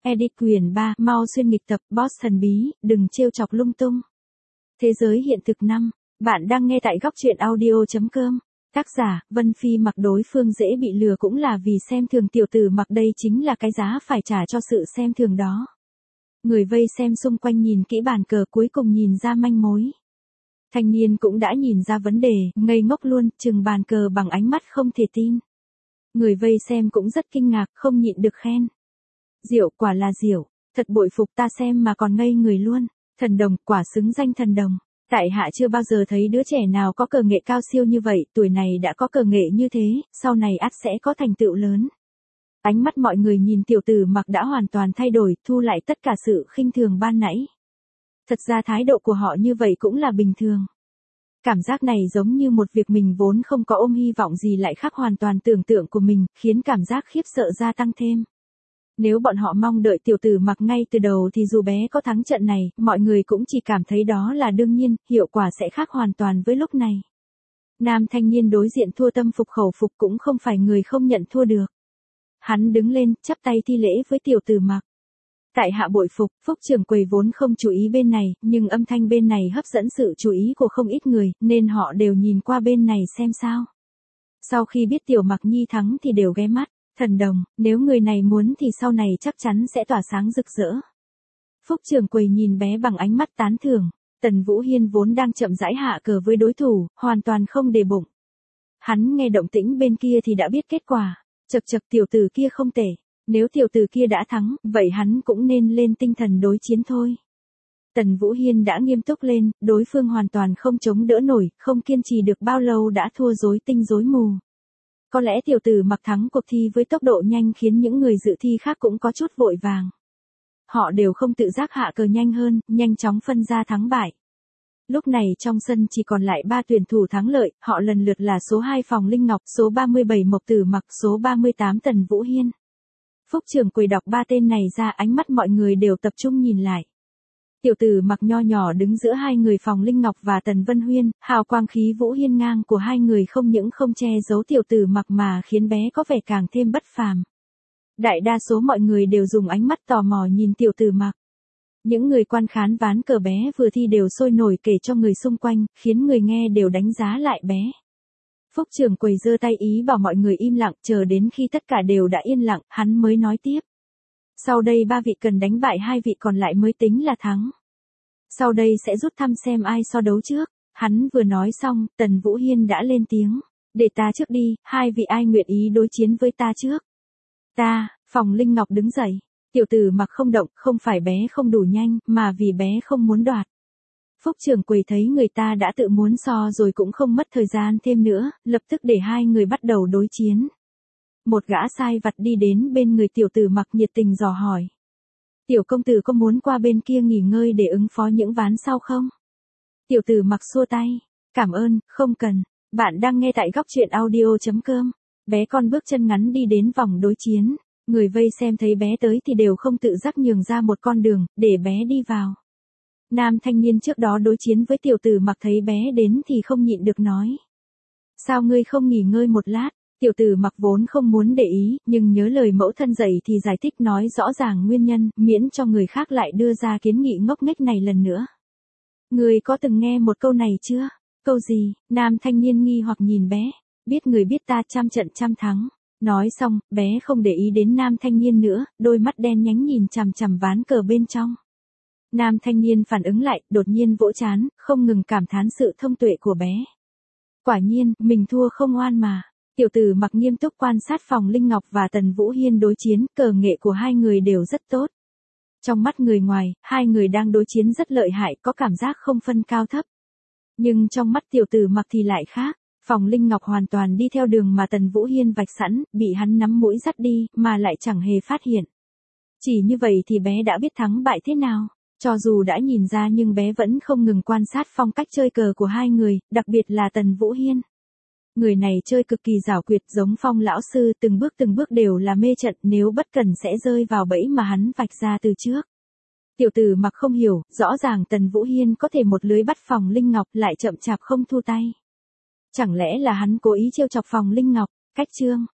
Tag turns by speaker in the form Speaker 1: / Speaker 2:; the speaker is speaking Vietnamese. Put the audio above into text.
Speaker 1: Edit quyền 3, mau xuyên nghịch tập, boss thần bí, đừng trêu chọc lung tung. Thế giới hiện thực 5. Bạn đang nghe tại góc truyện audio.com. Tác giả, Vân Phi Mặc. Đối phương dễ bị lừa cũng là vì xem thường tiểu tử Mặc, đây chính là cái giá phải trả cho sự xem thường đó. Người vây xem xung quanh nhìn kỹ bàn cờ cuối cùng nhìn ra manh mối. Thanh niên cũng đã nhìn ra vấn đề, ngây ngốc luôn, chừng bàn cờ bằng ánh mắt không thể tin. Người vây xem cũng rất kinh ngạc, không nhịn được khen. Diệu, quả là diệu, thật bội phục, ta xem mà còn ngây người luôn. Thần đồng, quả xứng danh thần đồng. Tại hạ chưa bao giờ thấy đứa trẻ nào có cờ nghệ cao siêu như vậy, tuổi này đã có cờ nghệ như thế, sau này ắt sẽ có thành tựu lớn. Ánh mắt mọi người nhìn tiểu tử Mặc đã hoàn toàn thay đổi, thu lại tất cả sự khinh thường ban nãy. Thật ra thái độ của họ như vậy cũng là bình thường. Cảm giác này giống như một việc mình vốn không có ôm hy vọng gì lại khác hoàn toàn tưởng tượng của mình, khiến cảm giác khiếp sợ gia tăng thêm. Nếu bọn họ mong đợi tiểu tử Mặc ngay từ đầu thì dù bé có thắng trận này, mọi người cũng chỉ cảm thấy đó là đương nhiên, hiệu quả sẽ khác hoàn toàn với lúc này. Nam thanh niên đối diện thua tâm phục khẩu phục cũng không phải người không nhận thua được. Hắn đứng lên, chắp tay thi lễ với tiểu tử Mặc. Tại hạ bội phục, Phúc trưởng quầy vốn không chú ý bên này, nhưng âm thanh bên này hấp dẫn sự chú ý của không ít người, nên họ đều nhìn qua bên này xem sao. Sau khi biết tiểu Mặc Nhi thắng thì đều ghé mắt. Thần đồng, nếu người này muốn thì sau này chắc chắn sẽ tỏa sáng rực rỡ. Phúc trưởng quầy nhìn bé bằng ánh mắt tán thưởng. Tần Vũ Hiên vốn đang chậm rãi hạ cờ với đối thủ, hoàn toàn không để bụng. Hắn nghe động tĩnh bên kia thì đã biết kết quả. Chậc chậc, tiểu tử kia không tệ. Nếu tiểu tử kia đã thắng, vậy hắn cũng nên lên tinh thần đối chiến thôi. Tần Vũ Hiên đã nghiêm túc lên, đối phương hoàn toàn không chống đỡ nổi, không kiên trì được bao lâu đã thua rối tinh rối mù. Có lẽ tiểu tử Mặc thắng cuộc thi với tốc độ nhanh khiến những người dự thi khác cũng có chút vội vàng. Họ đều không tự giác hạ cờ nhanh hơn, nhanh chóng phân ra thắng bại. Lúc này trong sân chỉ còn lại 3 tuyển thủ thắng lợi, họ lần lượt là số 2 Phòng Linh Ngọc, số 37 Mộc Tử Mặc, số 38 Tần Vũ Hiên. Phúc trưởng quầy đọc 3 tên này ra, ánh mắt mọi người đều tập trung nhìn lại. Tiểu tử Mặc nho nhỏ đứng giữa hai người Phòng Linh Ngọc và Tần Vân Huyên, hào quang khí vũ hiên ngang của hai người không những không che giấu tiểu tử Mặc mà khiến bé có vẻ càng thêm bất phàm. Đại đa số mọi người đều dùng ánh mắt tò mò nhìn tiểu tử Mặc. Những người quan khán ván cờ bé vừa thi đều sôi nổi kể cho người xung quanh, khiến người nghe đều đánh giá lại bé. Phúc trưởng quầy giơ tay ý bảo mọi người im lặng, chờ đến khi tất cả đều đã yên lặng, hắn mới nói tiếp. Sau đây 3 vị cần đánh bại 2 vị còn lại mới tính là thắng. Sau đây sẽ rút thăm xem ai so đấu trước. Hắn vừa nói xong, Tần Vũ Hiên đã lên tiếng. Để ta trước đi, 2 vị ai nguyện ý đối chiến với ta trước? Ta. Phòng Linh Ngọc đứng dậy. Tiểu tử Mặc không động, không phải bé không đủ nhanh, mà vì bé không muốn đoạt. Phúc trưởng quầy thấy người ta đã tự muốn so rồi cũng không mất thời gian thêm nữa, lập tức để hai người bắt đầu đối chiến. Một gã sai vặt đi đến bên người tiểu tử Mặc nhiệt tình dò hỏi. Tiểu công tử có muốn qua bên kia nghỉ ngơi để ứng phó những ván sau không? Tiểu tử Mặc xua tay. Cảm ơn, không cần. Bạn đang nghe tại góc truyện audio.com. Bé con bước chân ngắn đi đến vòng đối chiến. Người vây xem thấy bé tới thì đều không tự giác nhường ra một con đường, để bé đi vào. Nam thanh niên trước đó đối chiến với tiểu tử Mặc thấy bé đến thì không nhịn được nói. Sao ngươi không nghỉ ngơi một lát? Tiểu tử Mặc vốn không muốn để ý, nhưng nhớ lời mẫu thân dạy thì giải thích nói rõ ràng nguyên nhân, miễn cho người khác lại đưa ra kiến nghị ngốc nghếch này lần nữa. Ngươi có từng nghe một câu này chưa? Câu gì? Nam thanh niên nghi hoặc nhìn bé. Biết người biết ta, trăm trận trăm thắng. Nói xong, bé không để ý đến nam thanh niên nữa, đôi mắt đen nhánh nhìn chằm chằm ván cờ bên trong. Nam thanh niên phản ứng lại, đột nhiên vỗ trán, không ngừng cảm thán sự thông tuệ của bé. Quả nhiên, mình thua không oan mà. Tiểu tử Mặc nghiêm túc quan sát Phòng Linh Ngọc và Tần Vũ Hiên đối chiến, cờ nghệ của hai người đều rất tốt. Trong mắt người ngoài, hai người đang đối chiến rất lợi hại, có cảm giác không phân cao thấp. Nhưng trong mắt tiểu tử Mặc thì lại khác. Phòng Linh Ngọc hoàn toàn đi theo đường mà Tần Vũ Hiên vạch sẵn, bị hắn nắm mũi dắt đi, mà lại chẳng hề phát hiện. Chỉ như vậy thì bé đã biết thắng bại thế nào. Cho dù đã nhìn ra nhưng bé vẫn không ngừng quan sát phong cách chơi cờ của hai người, đặc biệt là Tần Vũ Hiên. Người này chơi cực kỳ giảo quyệt, giống Phong lão sư, từng bước đều là mê trận, nếu bất cẩn sẽ rơi vào bẫy mà hắn vạch ra từ trước. Tiểu tử Mặc không hiểu, rõ ràng Tần Vũ Hiên có thể một lưới bắt Phòng Linh Ngọc lại chậm chạp không thu tay. Chẳng lẽ là hắn cố ý trêu chọc Phòng Linh Ngọc? Cách chương.